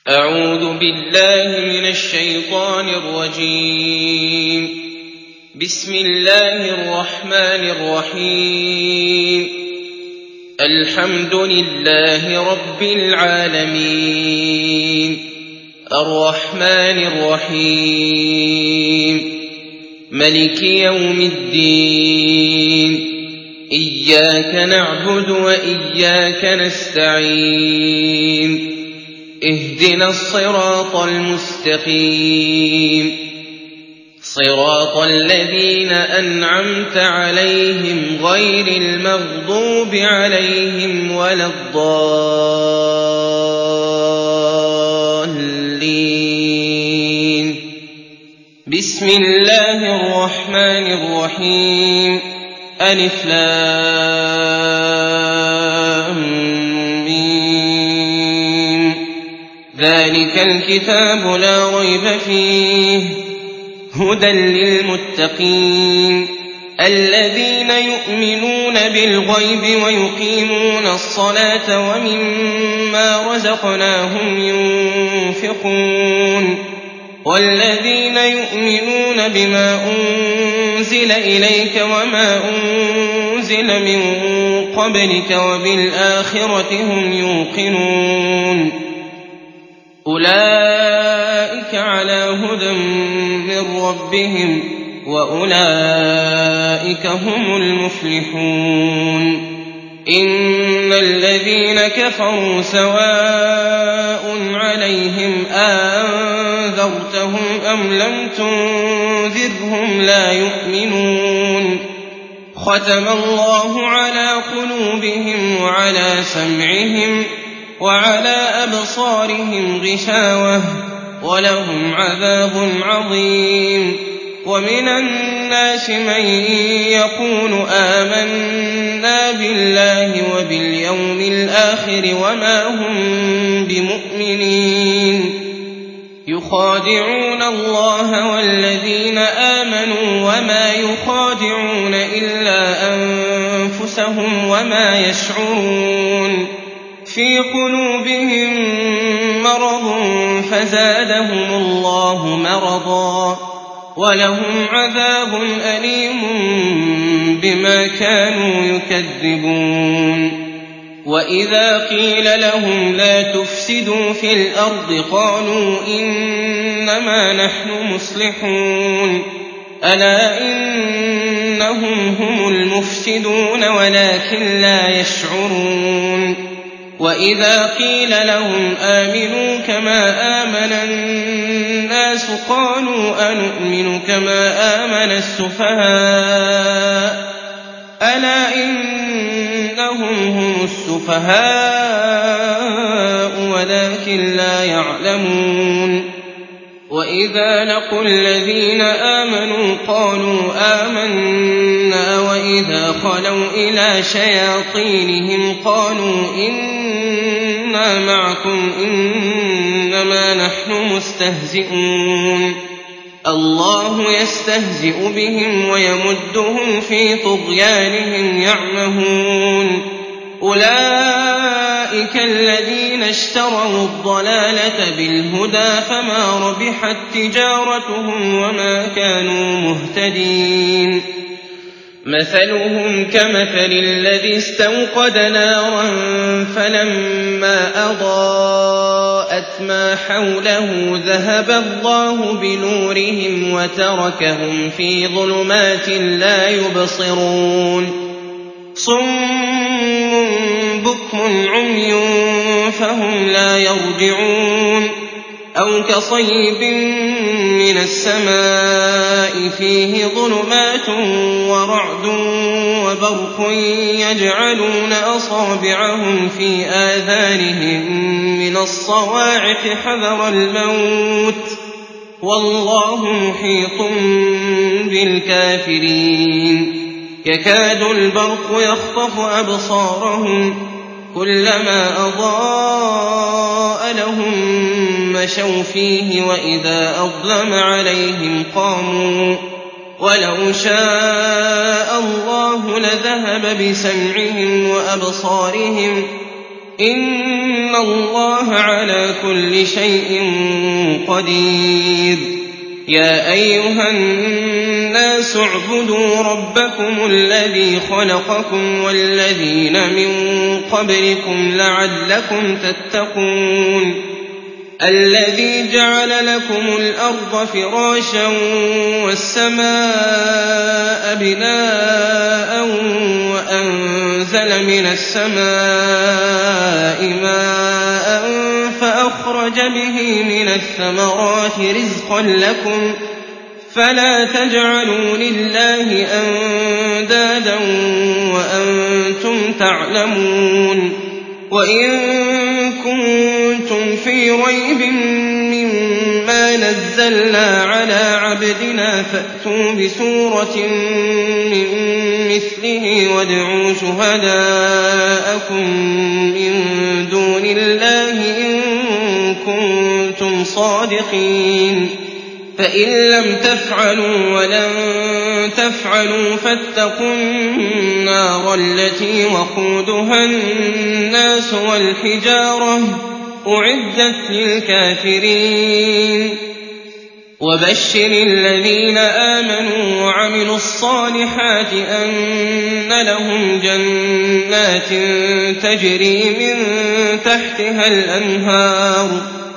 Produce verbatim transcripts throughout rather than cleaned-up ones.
أعوذ بالله من الشيطان الرجيم. بسم الله الرحمن الرحيم. الحمد لله رب العالمين الرحمن الرحيم ملك يوم الدين إياك نعبد وإياك نستعين اهدنا الصراط المستقيم صراط الذين أنعمت عليهم غير المغضوب عليهم ولا الضالين. بسم الله الرحمن الرحيم. ألف لام ذلك الكتاب لا ريب فيه هدى للمتقين الذين يؤمنون بالغيب ويقيمون الصلاة ومما رزقناهم ينفقون والذين يؤمنون بما أنزل إليك وما أنزل من قبلك وبالآخرة هم يوقنون أولئك على هدى من ربهم وأولئك هم المفلحون. إن الذين كفروا سواء عليهم أنذرتهم أم لم تنذرهم لا يؤمنون. ختم الله على قلوبهم وعلى سمعهم وعلى أبصارهم غشاوة ولهم عذاب عظيم. ومن الناس من يقول آمنا بالله وباليوم الآخر وما هم بمؤمنين يخادعون الله والذين آمنوا وما يخادعون إلا أنفسهم وما يشعرون. في قلوبهم مرض فزادهم الله مرضا ولهم عذاب أليم بما كانوا يكذبون. وإذا قيل لهم لا تفسدوا في الأرض قالوا إنما نحن مصلحون ألا إنهم هم المفسدون ولكن لا يشعرون. وإذا قيل لهم آمنوا كما آمن الناس قالوا أنؤمن كما آمن السفهاء ألا إنهم هم السفهاء ولكن لا يعلمون. وإذا لقوا الذين آمنوا قالوا آمنا وإذا خلوا إلى شياطينهم قالوا إنا معكم إنما نحن مستهزئون. الله يستهزئ بهم ويمدهم في طغيانهم يعمهون. أولئك الذين اشتروا الضلالة بالهدى فما ربحت تجارتهم وما كانوا مهتدين. مثلهم كمثل الذي استوقد نارا فلما أضاءت ما حوله ذهب الله بنورهم وتركهم في ظلمات لا يبصرون. صم بكم عمي فهم لا يرجعون. أو كصيب من السماء فيه ظلمات ورعد وبرق يجعلون أصابعهم في آذانهم من الصواعق حذر الموت والله محيط بالكافرين. يكاد البرق يخطف أبصارهم كلما أضاء لهم مشوا فيه وإذا أظلم عليهم قاموا ولو شاء الله لذهب بسمعهم وأبصارهم إن الله على كل شيء قدير. يا أيها الناس اعبدوا ربكم الذي خلقكم والذين من قبلكم لعلكم تتقون الذي جعل لكم الأرض فراشا والسماء بناء وأنزل من السماء ماء فأخرج به من الثمرات رزقا لكم فلا تجعلوا لله أندادا وأنتم تعلمون. وإن كنتم في ريب مما نزلنا على عبدنا فأتوا بسورة من مثله وادعوا شهداءكم من دون الله إن كنتم صادقين. فإن لم تفعلوا ولن تفعلوا فاتقوا النار التي وقودها الناس والحجارة أعدت للكافرين. وبشر الذين آمنوا وعملوا الصالحات أن لهم جنات تجري من تحتها الأنهار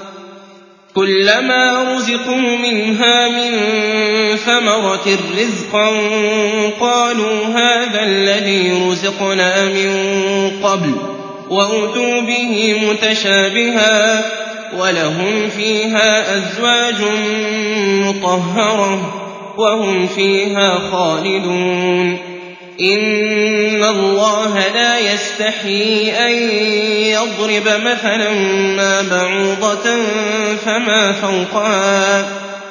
كلما رزقوا منها من ثمرة رزقا قالوا هذا الذي رزقنا من قبل وأتوا به متشابها ولهم فيها أزواج مطهرة وهم فيها خالدون. إن الله لا يستحيي أن يضرب مثلا ما بعوضة فما فوقها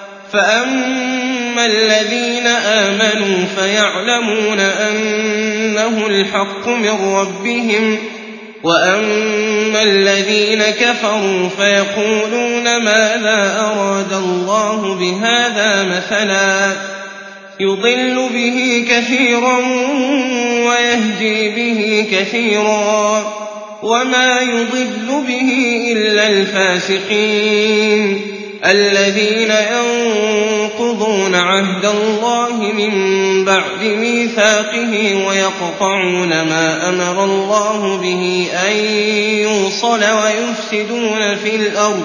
فأما الذين آمنوا فيعلمون أنه الحق من ربهم وأما الذين كفروا فيقولون ماذا أراد الله بهذا مثلا يضل به كثيرا ويهدي به كثيرا وما يضل به إلا الفاسقين الذين ينقضون عهد الله من بعد ميثاقه ويقطعون ما أمر الله به أن يوصل ويفسدون في الأرض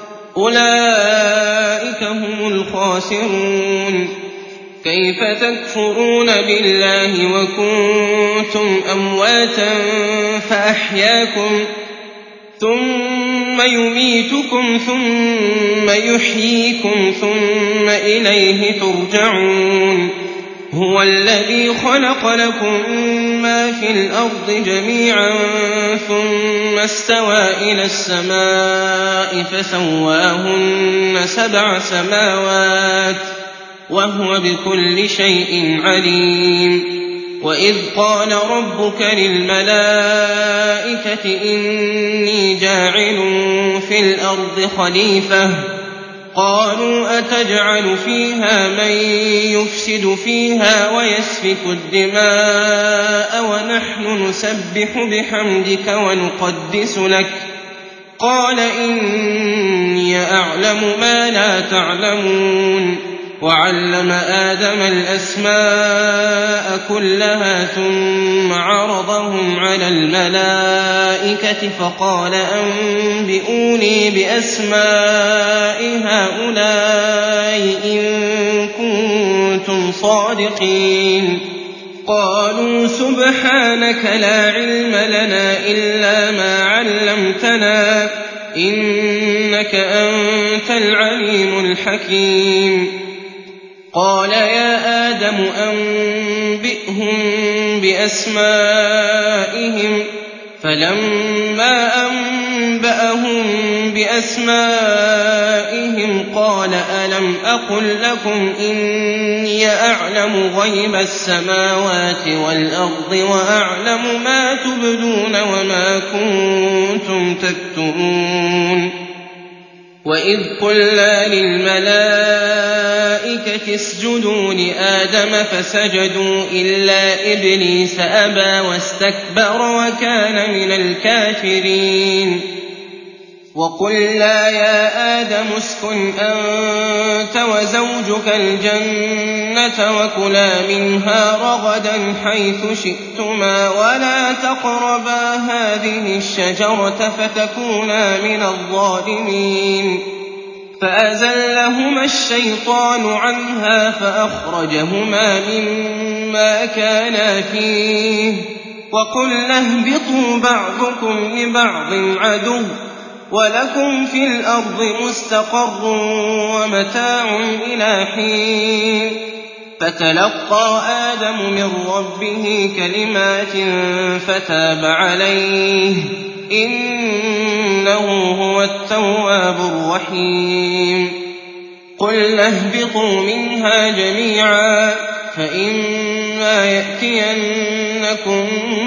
أولئك هم الخاسرون. كيف تكفرون بالله وكنتم أمواتا فأحياكم ثم يميتكم ثم يحييكم ثم إليه ترجعون. هو الذي خلق لكم ما في الأرض جميعا ثم استوى إلى السماء فسواهن سبع سماوات وهو بكل شيء عليم. وإذ قال ربك للملائكة إني جاعل في الأرض خليفة قالوا أتجعل فيها من يفسد فيها ويسفك الدماء ونحن نسبح بحمدك ونقدس لك قال إني أعلم ما لا تعلمون. وعلم آدم الأسماء كلها ثم عرضهم على الملائكة فقال أنبئوني بأسماء هؤلاء إن كنتم صادقين. قالوا سبحانك لا علم لنا إلا ما علمتنا إنك أنت العليم الحكيم. قال يا آدم أنبئهم بأسمائهم فلما أنبأهم بأسمائهم قال ألم أقل لكم إني أعلم غيب السماوات والأرض وأعلم ما تبدون وما كنتم تكتمون. وإذ قلنا للملائكة الْمَلَائِكَةِ اسْجُدُوا لِآدَمَ فَسَجَدُوا إِلَّا إِبْلِيسَ أَبَىٰ وَاسْتَكْبَرَ وَكَانَ مِنَ الْكَافِرِينَ وَقُلْنَا يَا آدَمُ اسْكُنْ أَنتَ وَزَوْجُكَ الْجَنَّةَ وَكُلَا مِنْهَا رَغَدًا حَيْثُ شِئْتُمَا وَلَا تَقْرَبَا هَٰذِهِ الشَّجَرَةَ فَتَكُونَا مِنَ الظَّالِمِينَ فَأَزَلَّهُمَا الشَّيْطَانُ عَنْهَا فَأَخْرَجَهُمَا مِمَّا كَانَا فِيهِ وَقُلْنَا اهْبِطُوا بَعْضُكُمْ لِبَعْضٍ عَدُوٌّ وَلَكُمْ فِي الْأَرْضِ مُسْتَقَرٌّ وَمَتَاعٌ إِلَىٰ حِينٍ فَتَلَقَّىٰ آدَمُ مِن رَّبِّهِ كَلِمَاتٍ فَتَابَ عَلَيْهِ ۚ إِنَّهُ هُوَ التَّوَّابُ الرَّحِيمُ قُلْنَا اهْبِطُوا مِنْهَا جَمِيعًا فَإِمَّا يَأْتِيَنَّكُم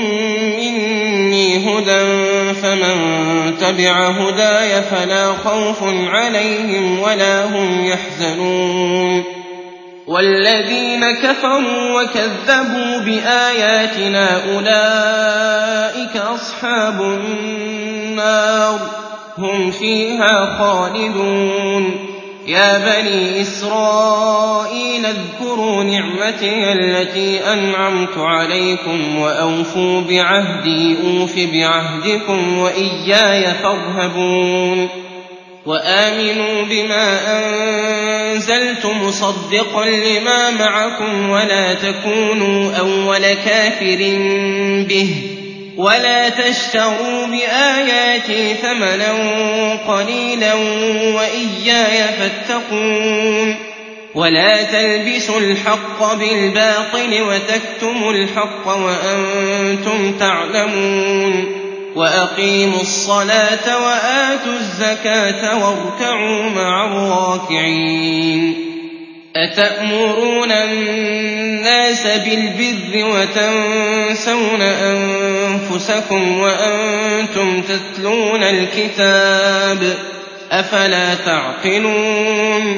مِّنِّي هُدًى فَمَن تَبِعَ هُدَايَ فَلَا خَوْفٌ عَلَيْهِمْ وَلَا هُمْ يَحْزَنُونَ وَالَّذِينَ كَفَرُوا وَكَذَّبُوا بِآيَاتِنَا أُولَٰئِكَ أَصْحَابُ النَّارِ هُمْ فِيهَا خَالِدُونَ يَا بَنِي إِسْرَائِيلَ اذْكُرُوا نِعْمَتِيَ الَّتِي أَنْعَمْتُ عَلَيْكُمْ وَأَوْفُوا بِعَهْدِي أُوفِ بِعَهْدِكُمْ وَإِيَّايَ فَارْهَبُونِ وَآمِنُوا بِمَا أَنزَلْتُ مُصَدِّقًا لِّمَا مَعَكُمْ وَلَا تَكُونُوا أَوَّلَ كَافِرٍ بِهِ وَلَا تَشْتَرُوا بِآيَاتِي ثَمَنًا قَلِيلًا وَإِيَّايَ فَاتَّقُونِ وَلَا تَلْبِسُوا الْحَقَّ بِالْبَاطِلِ وَتَكْتُمُوا الْحَقَّ وَأَنتُمْ تَعْلَمُونَ وَأَقِيمُوا الصَّلَاةَ وَآتُوا الزَّكَاةَ وَارْكَعُوا مَعَ الرَّاكِعِينَ أَتَأْمُرُونَ النَّاسَ بِالْبِرِّ وَتَنسَوْنَ أَنفُسَكُمْ وَأَنتُمْ تَتْلُونَ الْكِتَابَ أَفَلَا تَعْقِلُونَ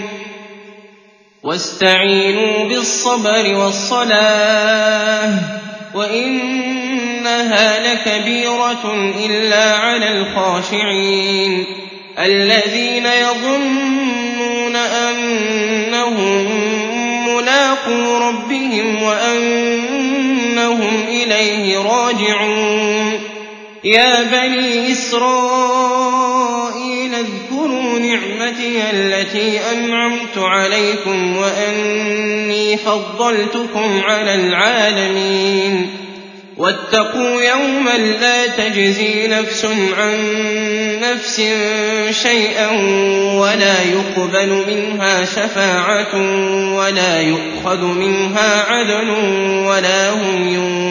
وَاسْتَعِينُوا بِالصَّبْرِ وَالصَّلَاةِ وَإِنَّهَا لَكَبِيرَةٌ إِلَّا عَلَى الْخَاشِعِينَ الَّذِينَ يَظُنُّونَ أَنَّهُم مُّلَاقُو رَبِّهِمْ وَأَنَّهُمْ إِلَيْهِ راجعون يَا بَنِي إِسْرَائِيلَ اذْكُرُوا نِعْمَتِيَ الَّتِي أَنْعَمْتُ عَلَيْكُمْ وَأَنِّي فَضَّلْتُكُمْ عَلَى الْعَالَمِينَ وَاتَّقُوا يَوْمًا لَّا تَجْزِي نَفْسٌ عَن نَّفْسٍ شَيْئًا وَلَا يُقْبَلُ مِنْهَا شَفَاعَةٌ وَلَا يُؤْخَذُ مِنْهَا عَدْلٌ وَلَا هُمْ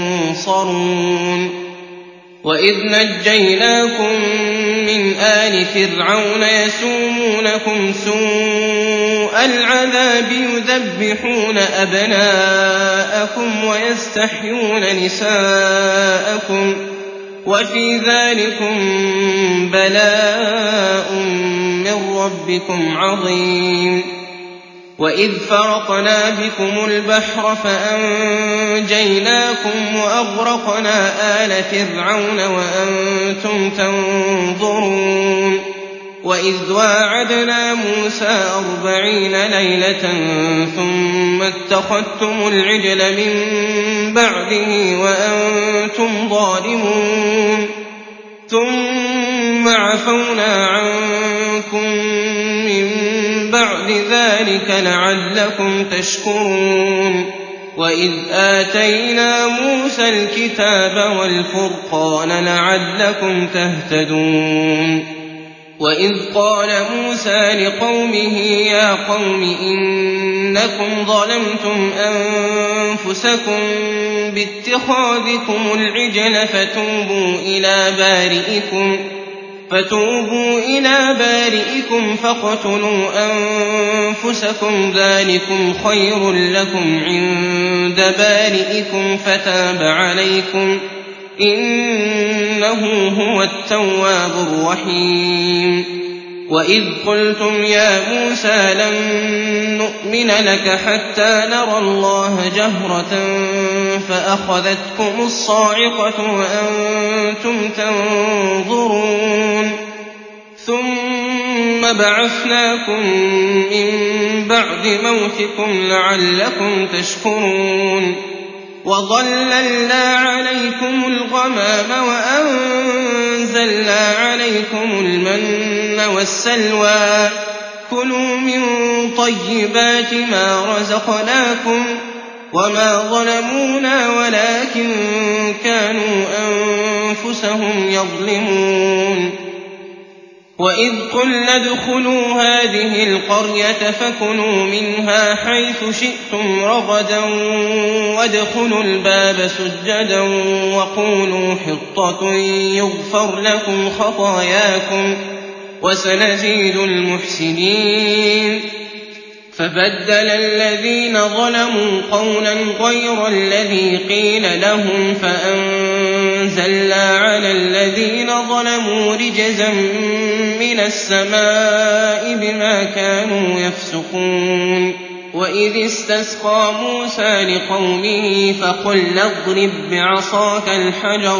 يُنصَرُونَ وَإِذْ نَجَّيْنَاكُم مِّنْ آلِ فِرْعَوْنَ يَسُومُونَكُمْ سُوءَ الْعَذَابِ يُذَبِّحُونَ أَبْنَاءَكُمْ وَيَسْتَحْيُونَ نِسَاءَكُمْ وَفِي ذَٰلِكُم بَلَاءٌ مِّن رَّبِّكُمْ عَظِيمٌ وَإِذْ فَرَقْنَا بِكُمُ الْبَحْرَ فَأَنجَيْنَاكُمْ وَأَغْرَقْنَا آلَ فِرْعَوْنَ وَأَنتُمْ تَنظُرُونَ وَإِذْ وَاعَدْنَا مُوسَىٰ أَرْبَعِينَ لَيْلَةً ثُمَّ اتَّخَذْتُمُ الْعِجْلَ مِن بَعْدِهِ وَأَنتُمْ ظَالِمُونَ ثُمَّ عَفَوْنَا عَنكُم مِّن بَعْدِ ذَٰلِكَ لَعَلَّكُمْ تَشْكُرُونَ وَإِذْ آتَيْنَا مُوسَى الْكِتَابَ وَالْفُرْقَانَ لَعَلَّكُمْ تَهْتَدُونَ وَإِذْ قَالَ مُوسَىٰ لِقَوْمِهِ يَا قَوْمِ إِنَّكُمْ ظَلَمْتُمْ أَنفُسَكُم بِاتِّخَاذِكُمُ الْعِجْلَ فَتُوبُوا إِلَىٰ بَارِئِكُمْ فَتُوبُوا إِلَىٰ بَارِئِكُمْ فَاقْتُلُوا أَنفُسَكُمْ ذَٰلِكُمْ خَيْرٌ لَّكُمْ عِندَ بَارِئِكُمْ فَتَابَ عَلَيْكُمْ ۚ إِنَّهُ هُوَ التَّوَّابُ الرَّحِيمُ وإذ قلتم يا موسى لن نؤمن لك حتى نرى الله جهرة فأخذتكم الصاعقة وأنتم تنظرون ثم بعثناكم من بعد موتكم لعلكم تشكرون وظللنا عليكم الغمام وأنزلنا عليكم المن والسلوى كلوا من طيبات ما رزقناكم وما ظلمونا ولكن كانوا أنفسهم يظلمون وإذ قلنا ادخلوا هذه القرية فكلوا منها حيث شئتم رغدا وادخلوا الباب سجدا وقولوا حطة يغفر لكم خطاياكم وسنزيد المحسنين فبدل الذين ظلموا قولا غير الذي قيل لهم فأنزلنا على الذين ظلموا رجزا من السماء بما كانوا يفسقون وإذ استسقى موسى لقومه فقلنا اضرب بعصاك الحجر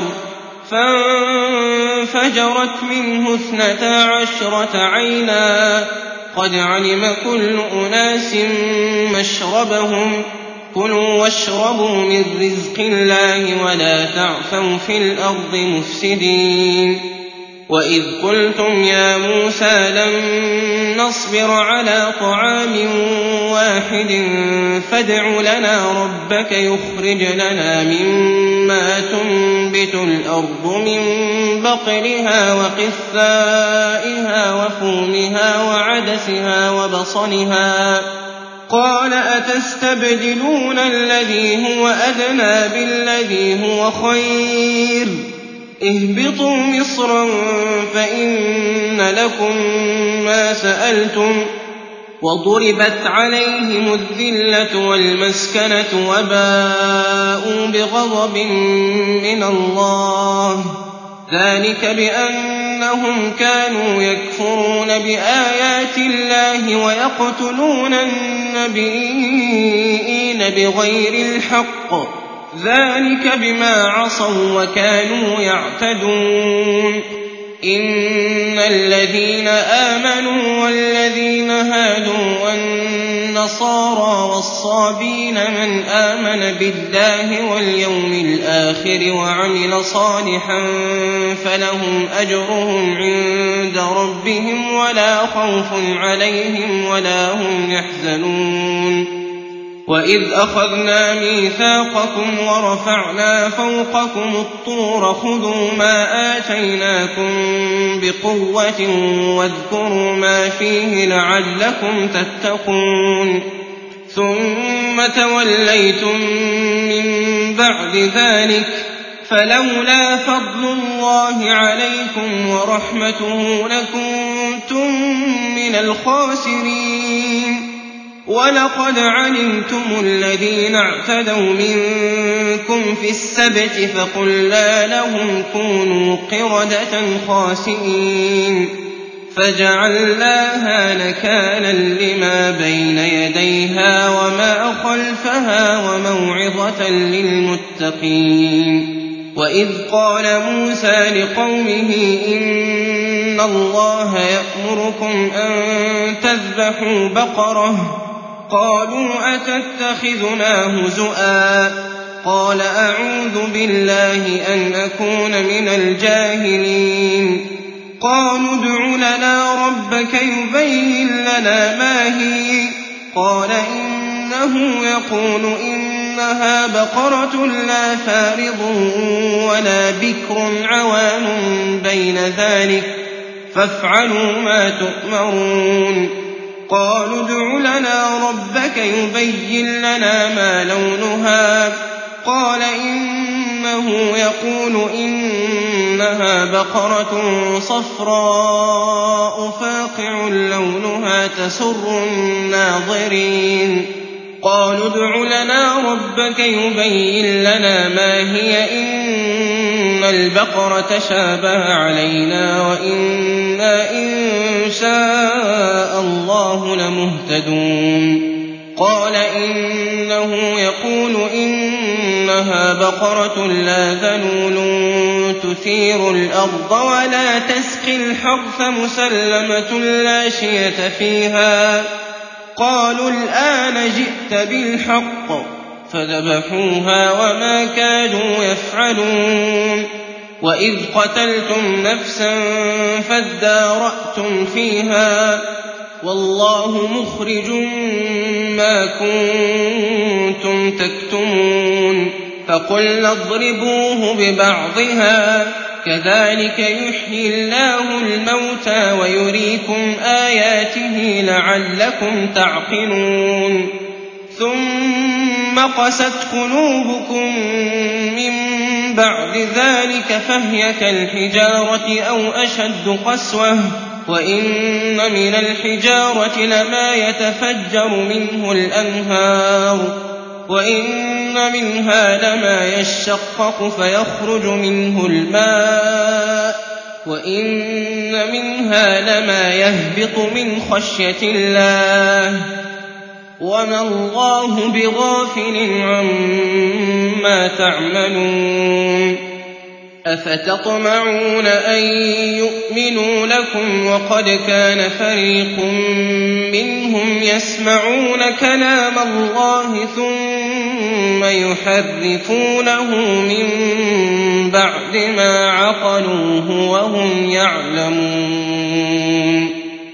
فانفجرت منه اثنتا عشرة عينا قد علم كل أناس مشربهم كلوا واشربوا من رزق الله ولا تعثوا في الأرض مفسدين وإذ قلتم يا موسى لن نصبر على طعام واحد فادع لنا ربك يخرج لنا مما تنبت الأرض من بقلها وقثائها وفومها وعدسها وبصلها قال أتستبدلون الذي هو أدنى بالذي هو خير اهبطوا مصرا فإن لكم ما سألتم وضربت عليهم الذلة والمسكنة وباءوا بغضب من الله ذلك بأنهم كانوا يكفرون بآيات الله ويقتلون النبيين بغير الحق ذلك بما عصوا وكانوا يعتدون إن الذين آمنوا والذين هادوا والنصارى والصابين من آمن بالله واليوم الآخر وعمل صالحا فلهم أجرهم عند ربهم ولا خوف عليهم ولا هم يحزنون وإذ أخذنا ميثاقكم ورفعنا فوقكم الطور خذوا ما آتيناكم بقوة واذكروا ما فيه لعلكم تتقون ثم توليتم من بعد ذلك فلولا فضل الله عليكم ورحمته لكنتم من الخاسرين ولقد علمتم الذين اعتدوا منكم في السبت فقلنا لهم كونوا قردة خاسئين فجعلناها نكالا لما بين يديها وما خلفها وموعظة للمتقين وإذ قال موسى لقومه إن الله يأمركم أن تذبحوا بقرة قالوا أتتخذنا هزؤا قال أعوذ بالله أن أكون من الجاهلين قالوا ادع لنا ربك يبين لنا ما هي قال إنه يقول إنها بقرة لا فارض ولا بكر عوان بين ذلك فافعلوا ما تؤمرون قالوا ادع لنا ربك يبين لنا ما لونها قال إنه يقول إنها بقرة صفراء فاقع لونها تسر الناظرين قالوا ادع لنا ربك يبين لنا ما هي إن البقرة تشابه علينا وإنا إن شاء الله لمهتدون قال إنه يقول إنها بقرة لا ذلول تثير الأرض ولا تسقي الحرث مسلمة لا شية فيها قالوا الآن جئت بالحق فذبحوها وما كادوا يفعلون وإذ قتلتم نفسا فادارأتم فيها والله مخرج ما كنتم تكتمون فقلنا اضربوه ببعضها كذلك يحيي الله الموتى ويريكم آياته لعلكم تعقلون ثم قست قلوبكم من بعد ذلك فهي كالحجارة أو أشد قسوة وإن من الحجارة لما يتفجر منه الأنهار وإن منها لما يشقق فيخرج منه الماء وإن منها لما يهبط من خشية الله وما الله بغافل عما تعملون أفتطمعون أن يؤمنوا لكم وقد كان فريق منهم يسمعون كلام الله ثم يحرفونه من بعد ما عقلوه وهم يعلمون